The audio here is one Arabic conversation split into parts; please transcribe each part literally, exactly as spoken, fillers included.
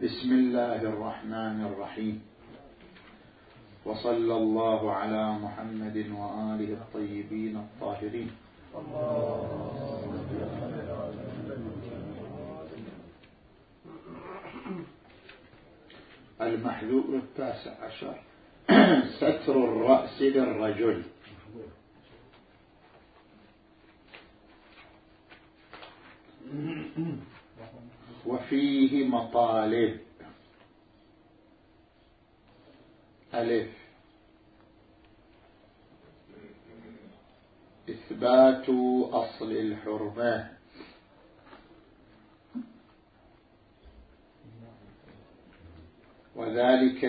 بسم الله الرحمن الرحيم، وصلى الله على محمد وآله الطيبين الطاهرين. المحذور التاسع عشر ستر الرأس للرجل. وفيه مطالب: ألف، إثبات أصل الحرمة، وذلك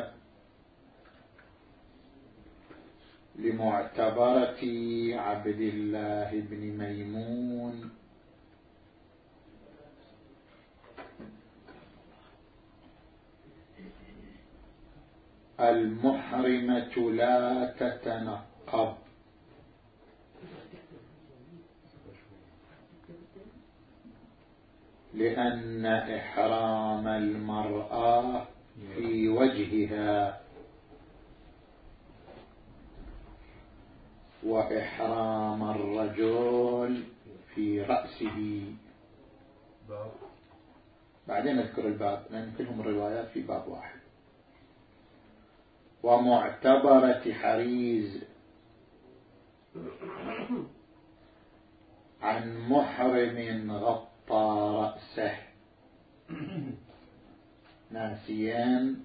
لمعتبرة عبد الله بن ميمون المحرمة لا تتنقب، لأن إحرام المرأة في وجهها وإحرام الرجل في رأسه. بعدين نذكر الباب لأن كلهم الروايات في باب واحد. ومعتبرة حريز عن محرم غطى رأسه ناسيا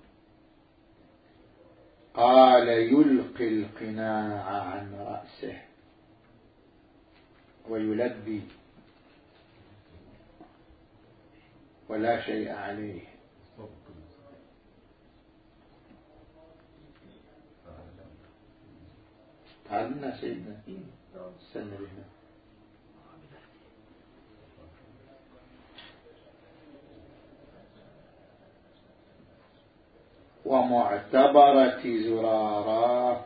قال يلقي القناع عن رأسه ويلبي ولا شيء عليه. تعلمنا سيدنا استنى بهنا. ومعتبرة زرارة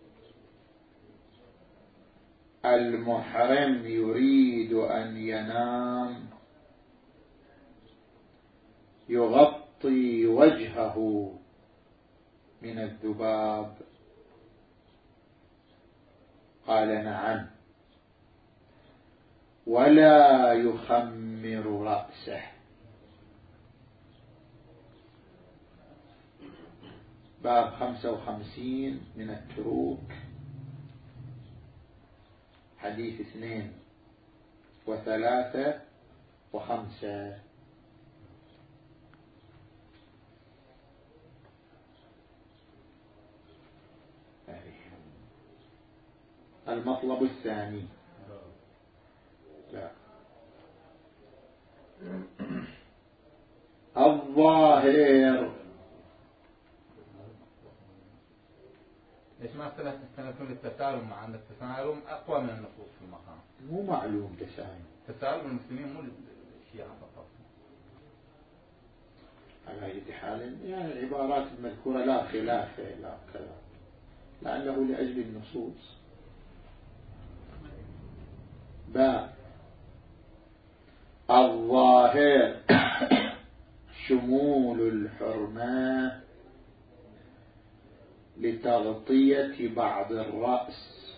المحرم يريد أن ينام يغطي وجهه من الذباب، قال نعم، ولا يخمر رأسه. باب خمسة وخمسين من التروك، حديث اثنين وثلاثة وخمسة. المطلب الثاني، لا، الظاهر. ليش ما استندتم للتسالم مع أن التسالم أقوى من النصوص في المقام؟ مو معلوم تسالم. تسالم المسلمين مو الشيعة فقط. على أي حال يعني العبارات المذكورة لا خلاف لا كذا، لأنه لأجل النصوص. باء الظاهر شمول الحرمة لتغطية بعض الرأس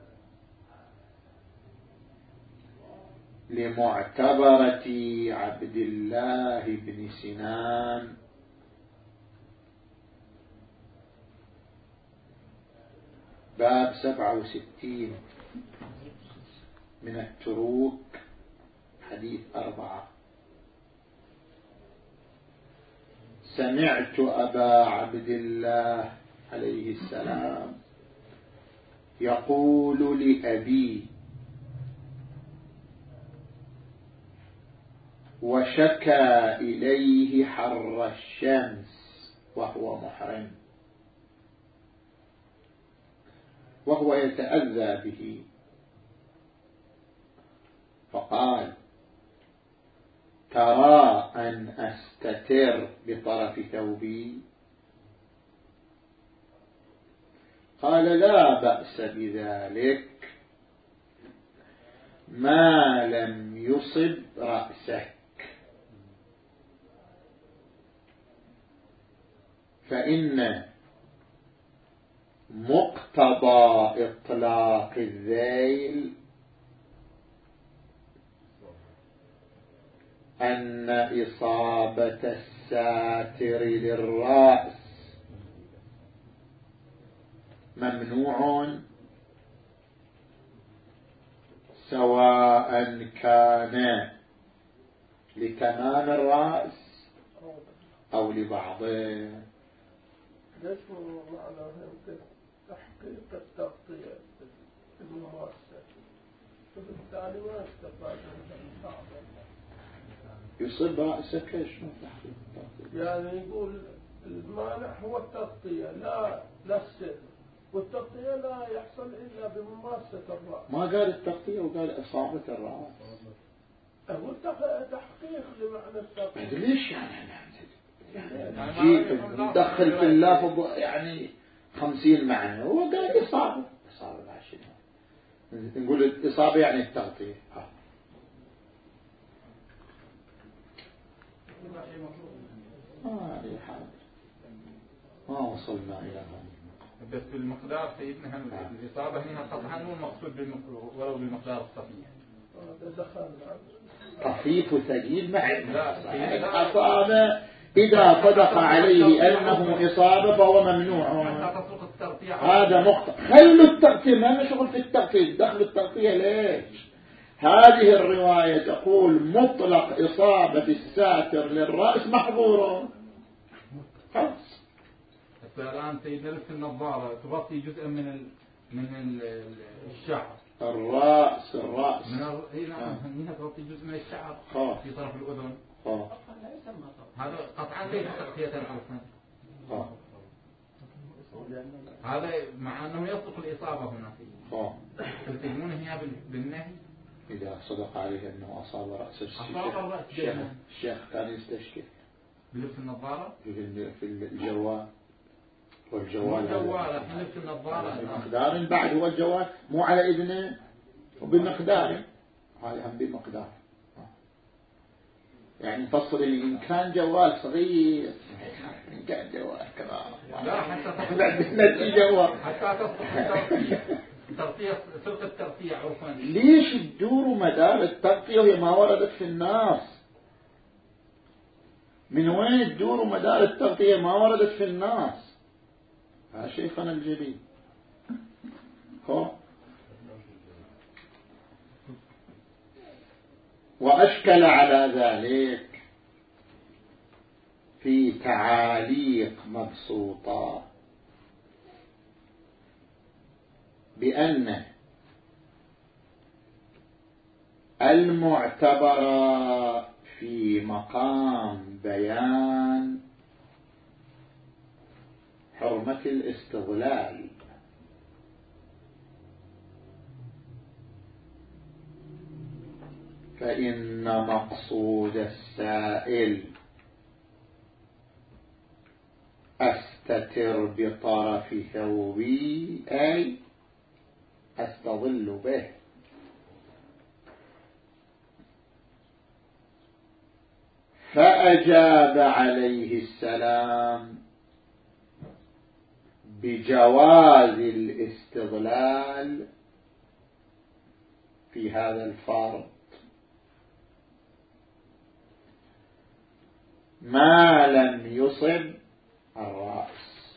لمعتبرة عبد الله بن سنان باب سبعة وستين من التروك، حديث أربعة. سمعت أبا عبد الله عليه السلام يقول لأبي وشكى إليه حر الشمس وهو محرم وهو يتأذى به، فقال ترى أن أستتر بطرف ثوبي؟ قال لا بأس بذلك ما لم يصب رأسك. فإن مقتضى إطلاق الذيل أن إصابة الساتر للرأس ممنوع سواء كان لتمام الرأس أو لبعضه. ليش معنى تحقيق التغطية الممارسة فبالتالي ما استفاد من بعض يصيب رأسك شنو تحقيق التغطية؟ يعني يقول المانع هو التغطية لا لا السر، والتغطية لا يحصل إلا بممارسة الرأس. ما قال التغطية وقال إصابة الرأس. هو تحقيق لمعنى التغطية. ليش يعني جيت ندخل في اللفظ يعني خمسين معنى هو قال إصابة إصابة العشرين نقول الإصابة يعني التغطية. ها ما أي حاجة ما وصلنا إلى هذا. بس بالمقدار سيدنا الإصابة هنا قطعا مو المقصود ولو بالمقدار الصفيح. خفيف وثقيل مع الأصابة إذا صدق عليه أنه إصابة فهو ممنوع. هذا مخطئ. خلوا التغطية ما شغل في التغطية دخل التغطية ليش؟ هذه الرواية تقول مطلق إصابة الساتر للرأس محظور. خلاص. الآن سيدنا لبس النظارة تغطي جزء من ال... من الشعر. الرأس الرأس. من ال... هنا تغطي جزء من الشعر آه. في طرف الأذن. آه. هذا قطعا ليس تغطية الأذن. آه. هذا مع أنه يصدق الإصابة هنا فيه. آه. تلتزمون هنا بالنهي. إذا صدق عليه أنه أصاب رأس الشيخ. الشيخ كان يستشكل. بلبس النظارة؟ في الجوال. والجوال الجوال احنا لبس النظارة بمقدار بعد هو الجوال مو على إذنه وبمقدار هذا هم بمقدار يعني فصل إن كان جوال صغير إن كان جوال كبار لا حتى بعد نتيجة جوال حتى تصبح التغطية التغطية سلق التغطية عرفا. ليش تدور مدار التغطية وهي ما وردت في النص؟ من وين تدور مدار التغطية ما وردت في النص؟ ها شيخنا الجليل. هو وأشكل على ذلك في تعاليق مبسوطة بأن المعتبر في مقام بيان حرمة الاستغلال فإن مقصود السائل أستتر بطرف ثوبي أي أستظل به. فأجاب عليه السلام بجواز الاستظلال في هذا الفرض ما لم يصب الرأس.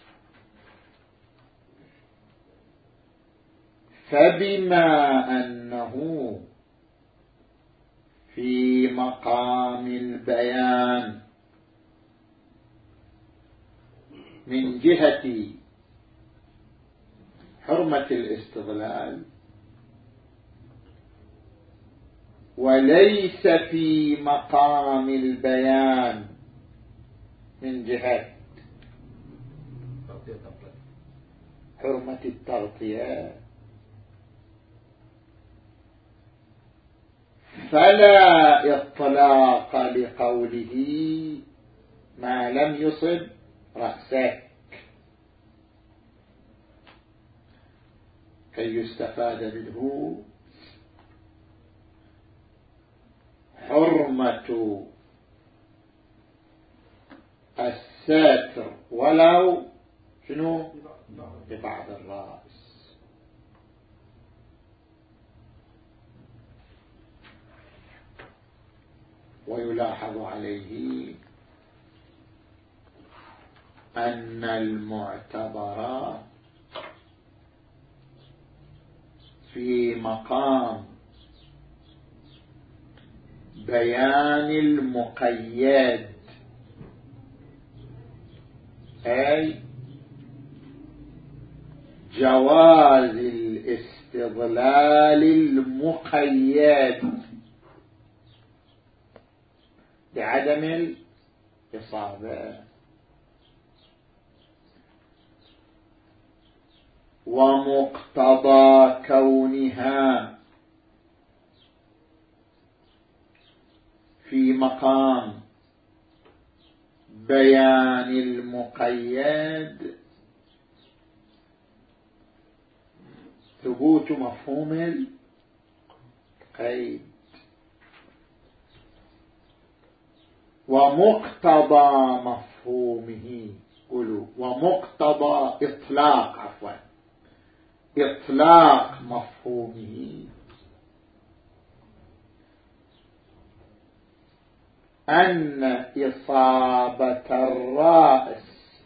فبما أنه في مقام البيان من جهة حرمة الاستغلال وليس في مقام البيان من جهة حرمة التغطية فلا إطلاق لقوله ما لم يصب رأسه كي يستفاد منه حرمة الساتر ولو شنو ببعض الرأس. ويلاحظ عليه أن المعتبر في مقام بيان المقيد، أي جواز الاستضلال المقيد بعدم الإصابة، ومقتضى كونها في مقام بيان المقيد ثبوت مفهوم القيد، ومقتضى مفهومه قولوا ومقتضى إطلاق عفوا إطلاق مفهومه أن إصابة الرأس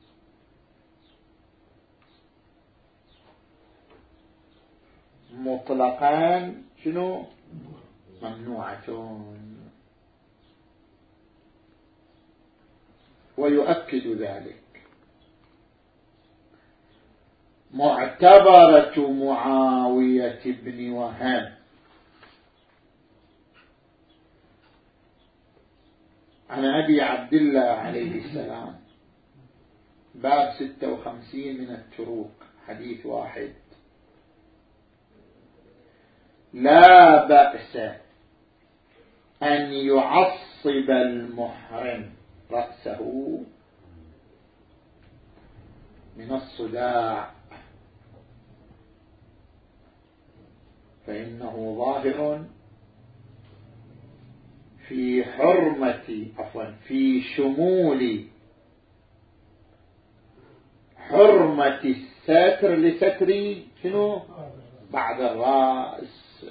مطلقا شنو ممنوعة. ويؤكد ذلك معتبرة معاوية بن وهب عن أبي عبد الله عليه السلام، باب ستة وخمسين من التروق، حديث واحد: لا بأس أن يعصب المحرم رأسه من الصداع، فإنه ظاهر في حرمة عفوا في شمول حرمة الستر لستر شنو بعد الرأس،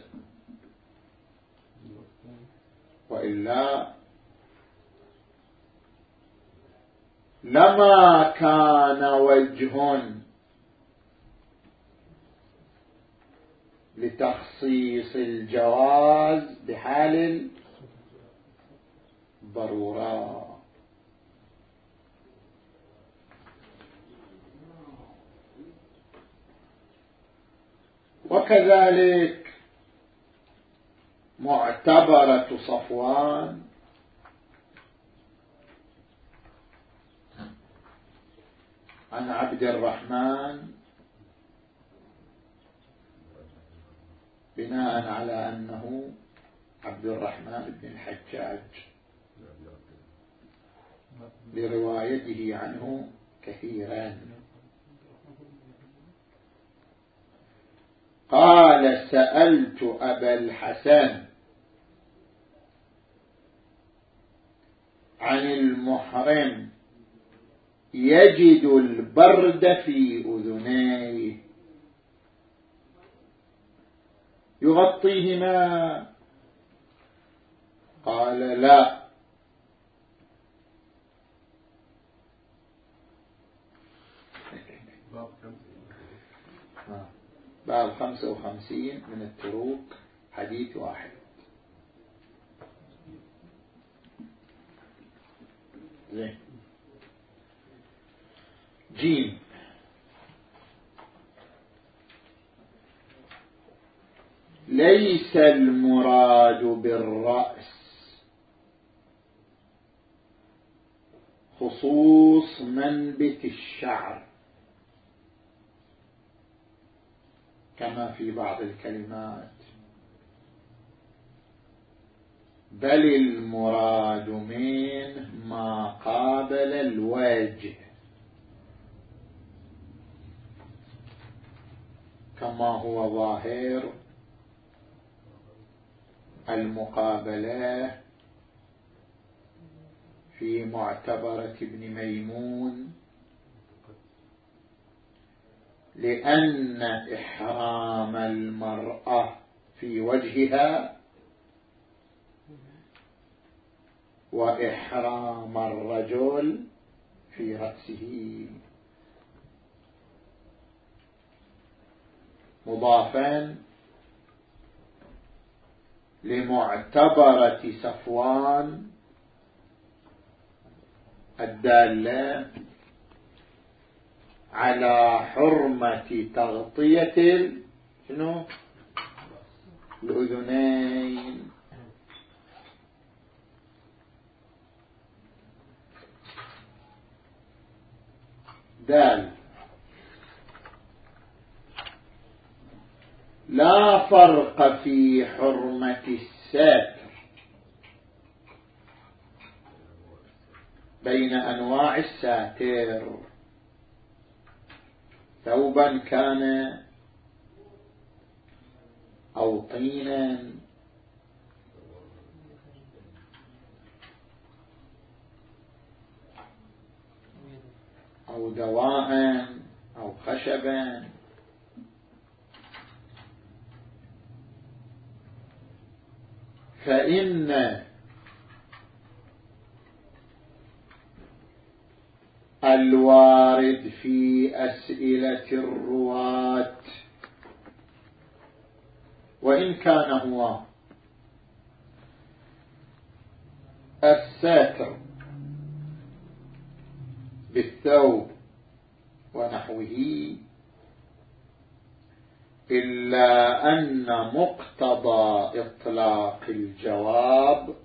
وإلا لما كان وجه لتخصيص الجواز بحال الضرورة. وكذلك معتبرة صفوان عن عبد الرحمن بناء على أنه عبد الرحمن بن الحجاج لروايته عنه كثيرا، قال: سألت أبا الحسن عن المحرم يجد البرد في أذنيه يغطيهما؟ قال: لا. باب خمسة وخمسين من التروق، حديث واحد. زين. جيم: ليس المراد بالرأس خصوص منبت الشعر كما في بعض الكلمات، بل المراد منه ما قابل الوجه كما هو ظاهر المقابلة في معتبرة ابن ميمون لأن إحرام المرأة في وجهها وإحرام الرجل في رأسه مضافان لمعتبرة صفوان الدالة على حرمة تغطية شنو الأذنين. دال لا فرق في حرمة الساتر بين أنواع الساتر، ثوبا كان أو طينا أو دواء أو خشبا. فإن الوارد في أسئلة الرواة وإن كان هو الساتر بالثوب ونحوه، إلا أن مقتضى إطلاق الجواب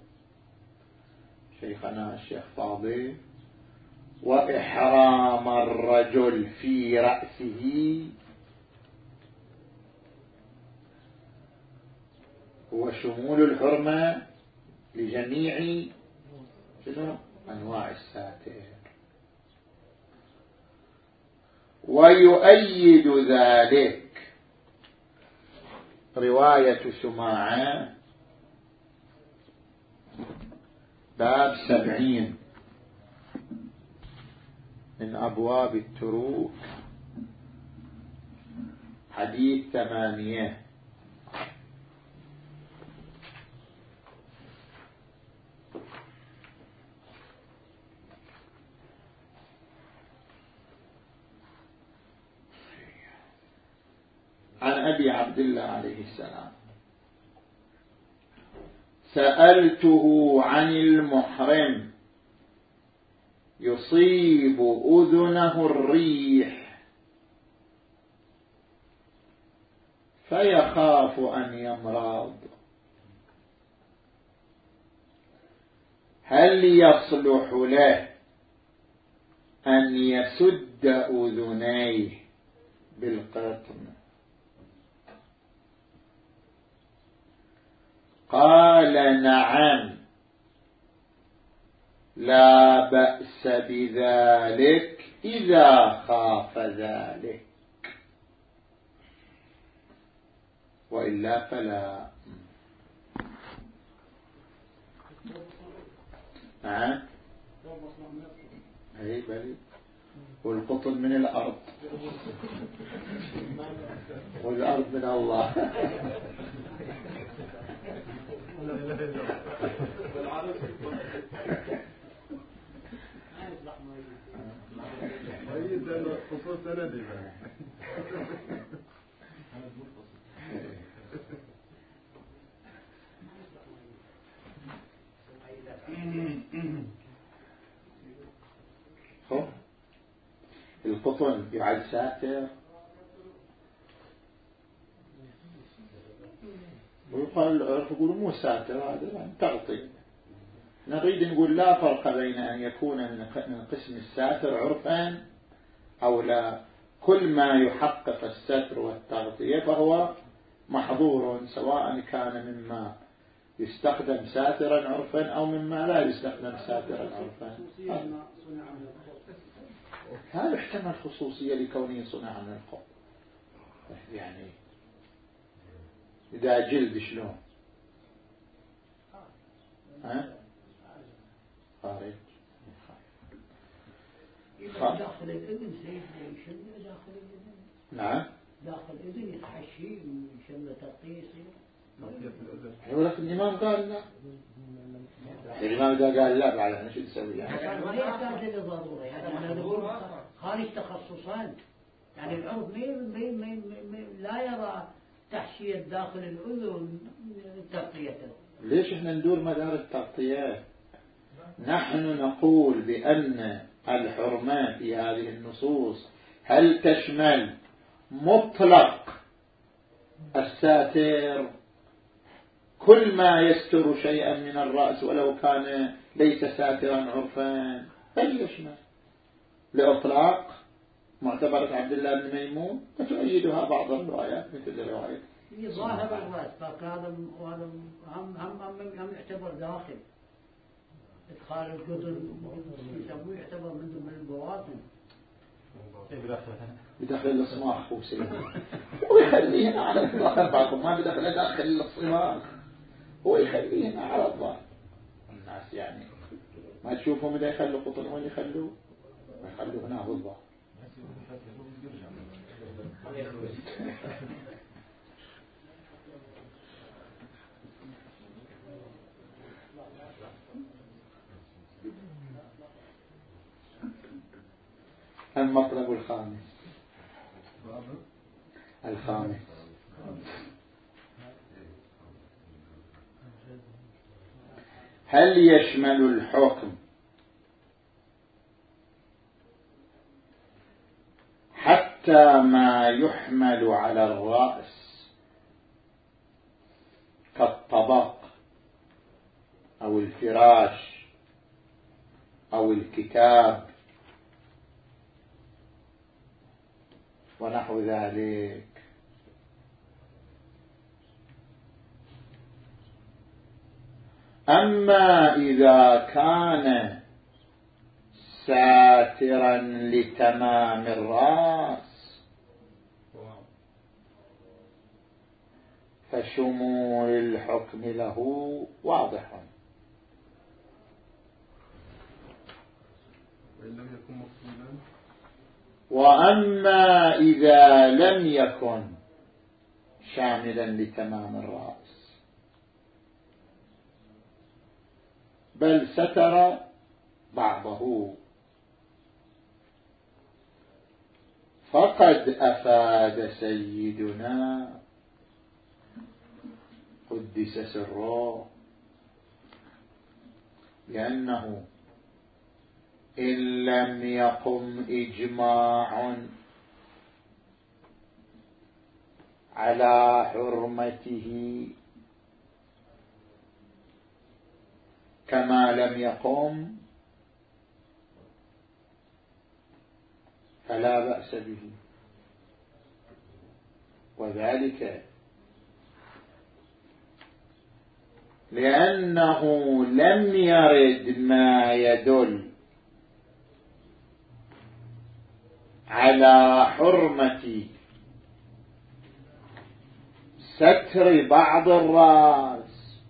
شيخنا الشيخ فاضل وإحرام الرجل في رأسه هو شمول الحرمة لجميع أنواع الساتر. ويؤيد ذلك رواية سماعة باب سبعين من أبواب التروك حديث ثمانية. عن أبي عبد الله عليه السلام: سألته عن المحرم يصيب أذنه الريح فيخاف أن يمرض، هل يصلح له أن يسد أذنيه بالقطن؟ قال: نعم، لا بأس بذلك إذا خاف ذلك، وإلا فلا. نعم، أي بلي، والقطن من الأرض والأرض من الله. القطن يعد ساتر، ويقال يقولوا مو ساتر، هذا تغطية. نريد نقول لا فرق بين أن يكون من قسم الساتر عرفا أو لا، كل ما يحقق الستر والتغطية فهو محظور، سواء كان مما يستخدم ساترا عرفا أو مما لا يستخدم ساترا عرفا. هذا احتمل خصوصية لكونه صنع من القط، يعني إذا جلد شلون ها خارج إذا داخل الإذن سيدنا يشد داخل الإذن نعم داخل إذن يتحشي يشمل تغطية يصير. ولكن الإمام قال لا. الإمام إذا قال لا بعد أنا شو تسوي يعني؟ ما يحتاج للضرورة يعني أنا نقول خارج تخصصان يعني العرف مين مين مين مين لا يرى تحشية داخل الأذن تغطيته. ليش احنا ندور مدار التغطيات؟ نحن نقول بأن الحرمات في هذه النصوص هل تشمل مطلق الساتر كل ما يستر شيئا من الرأس ولو كان ليس ساترا عرفا، هل يشمل لإطلاق معتبرة عبد الله بن ميمون وتؤيدها بعض الروايات مثل الرواية ظاهر الرأس فهذا هم هم هم هم يعتبر داخل إدخال الجدر يسموه يعتبر من ضمن البواطن بدخل الصماخ هو سلم ويخليهنا على الظاهر بعضهم ما بدخل داخل الصماخ هو يخليهنا على الظاهر. الناس يعني ما تشوفهم إذا يخلوا قطن وين يخلوا ما يخلوا هنا بالظاهر. المطلب الخامس الخامس هل يشمل الحكم حتى ما يحمل على الرأس كالطبق أو الفراش أو الكتاب ونحو ذلك؟ أما إذا كان ساترا لتمام الرأس فشمول الحكم له واضح. وأما إذا لم يكن شاملا لتمام الرأس بل ستر بعضه فقد أفاد سيدنا قدس سره لأنه إن لم يقم إجماع على حرمته كما لم يقم فلا بأس به، وذلك لأنه لم يرد ما يدل على حرمة ستر بعض الرأس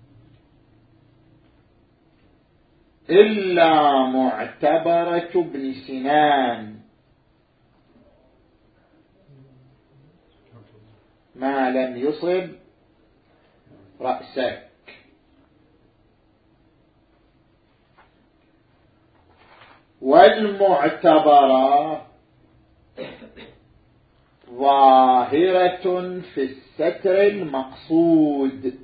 إلا معتبرة ابن سنان ما لم يصب رأسك. والمعتبرة ظاهرة في الستر المقصود،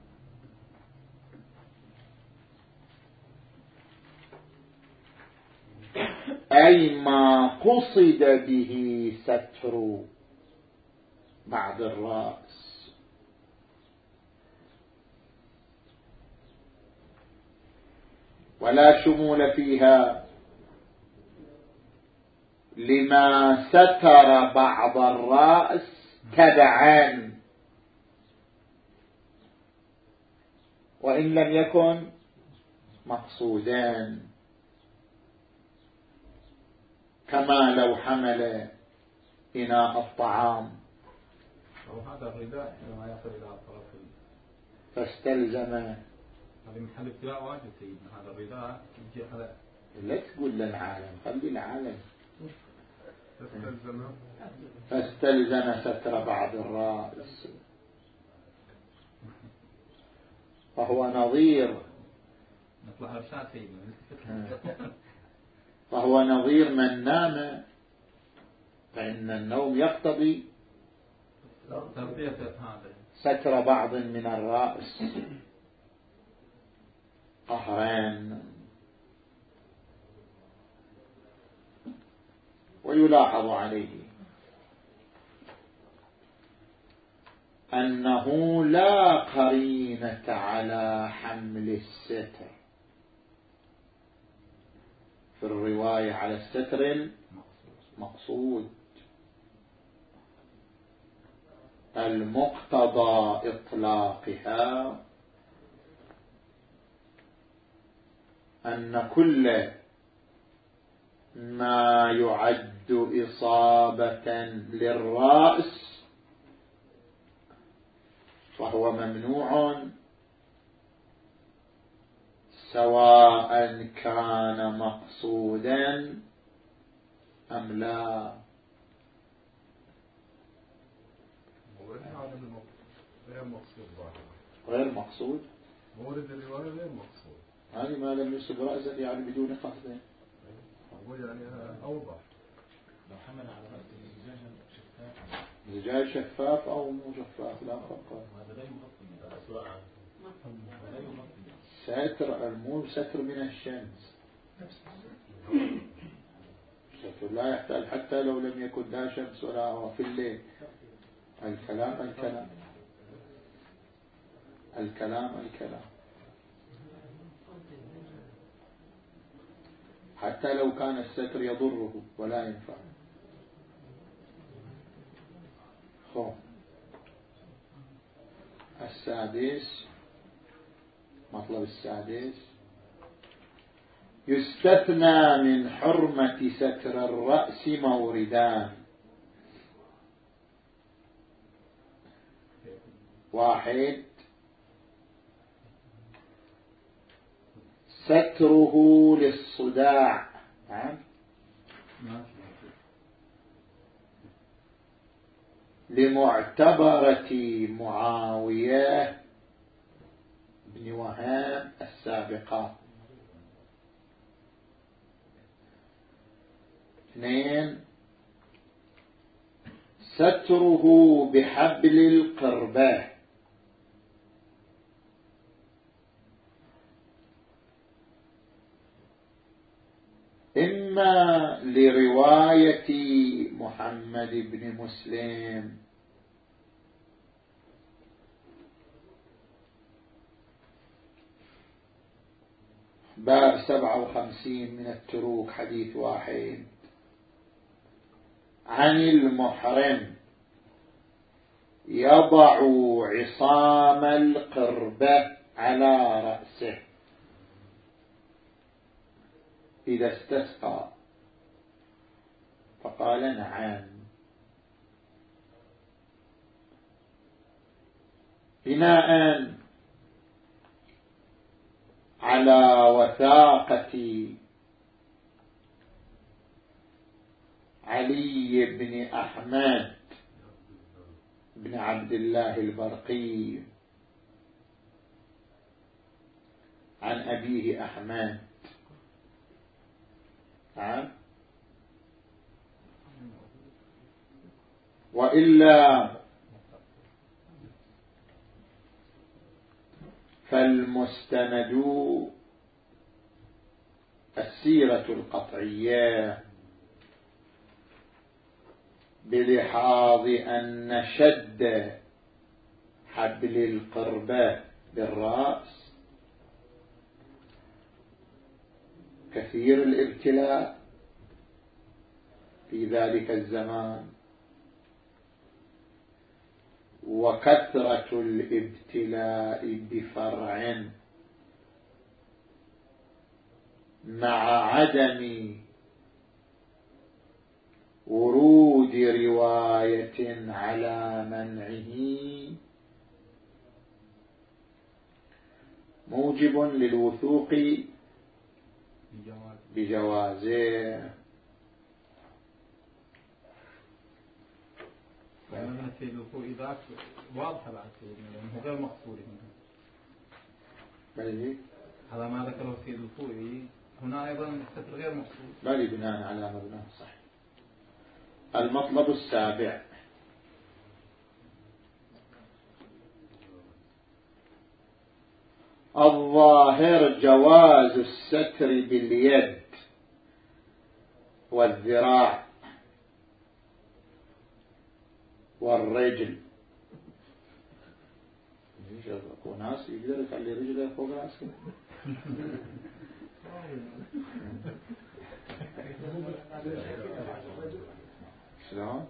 أي ما قصد به ستر بعض الرأس. ولا شمول فيها لما ستر بعض الرأس تبعا وإن لم يكن مقصودا، كما لو حمل إناء الطعام وهذا الرداء لما يصل إلى الطرف فاستلزم. هذه محل ابتلاء واجب سيدنا، هذا الرداء يجي هذا. لا تقول للعالم، خلي العالم فاستلزم ستر بعض الرأس، فهو نظير فهو نظير من نام، فإن النوم يقتضي ستر بعض من الرأس قهران. ويلاحظ عليه أنه لا قرينة على حمل الستر في الرواية على الستر المقصود، المقتضى إطلاقها أن كل ما يعد إصابة للرأس فهو ممنوع، سواء كان مقصودا أم لا. غير مقصود، مورد الرواية غير مقصود، هذه ما لم يصب رأسه يعني بدون قصد، يعني أوضح. لو حمل على رأسه زجاجة شفاف، زجاج شفاف أو مو شفاف لا فرق. هذا لا يغطي الأسواق، لا يغطي ستر المو ستر من الشمس، ستر لا يحتاج حتى لو لم يكن لا شمس ولا هو في الليل. الكلام الكلام الكلام الكلام حتى لو كان الستر يضره ولا ينفع. خو السادس، مطلب السادس، يستثنى من حرمة ستر الرأس موردان: واحد ستره للصداع، لمعتبرة معاوية بن وهاب السابقة. اثنين ستره بحبل القربة، إما لرواية محمد بن مسلم باب سبعة وخمسين من التروك حديث واحد عن المحرم يضع عصام القربة على رأسه إذا استسقى، فقال نعم، بناء على وثاقة علي بن أحمد بن عبد الله البرقي عن أبيه أحمد. نعم. وإلا فالمستند السيرة القطعية بلحاظ أن شد حبل القربة بالرأس كثير الابتلاء في ذلك الزمان، وكثرة الابتلاء بفرع مع عدم ورود رواية على منعه موجب للوثوق بجوازه. يعني مثلا السيد الخوئي ذاك واضحة بعد سيدنا لأنه غير مقصود بل هذا ما ذكره السيد الخوئي هنا أيضا الستر غير مقصود بل بناء على مبناه صحيح. المطلب السابع الظاهر جواز الستر باليد والذراع والرجل. اكو ناس يقدر يخلي رجله فوق راسه شلون؟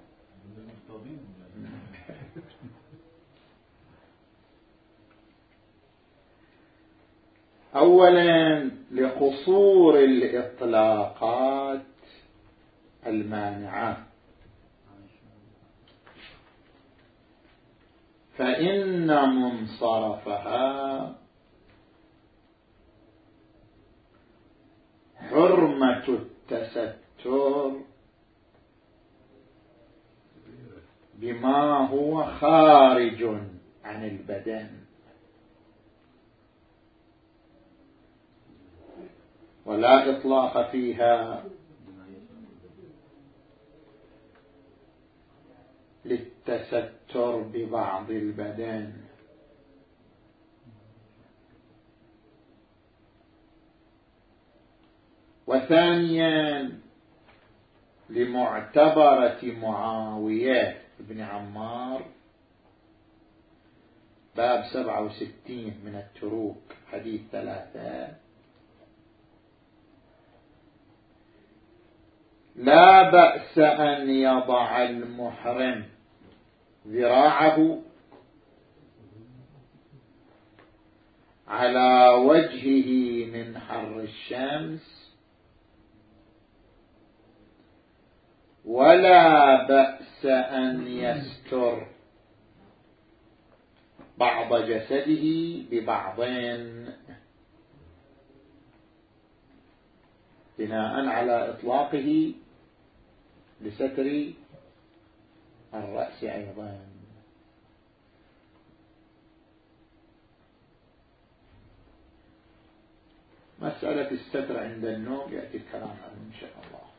اولا لقصور الاطلاقات المانعة، فإن منصرفها حرمة التستر بما هو خارج عن البدن، ولا إطلاق فيها للتستر ببعض البدن. وثانيا لمعتبرة معاوية بن عمار باب سبعة وستين من التروك حديث ثلاثة، لا بأس أن يضع المحرم ذراعه على وجهه من حر الشمس، ولا بأس أن يستر بعض جسده ببعضين، بناء على إطلاقه لستر الرأس أيضا. مسألة الستر عند النوم يأتي الكلام عنه إن شاء الله.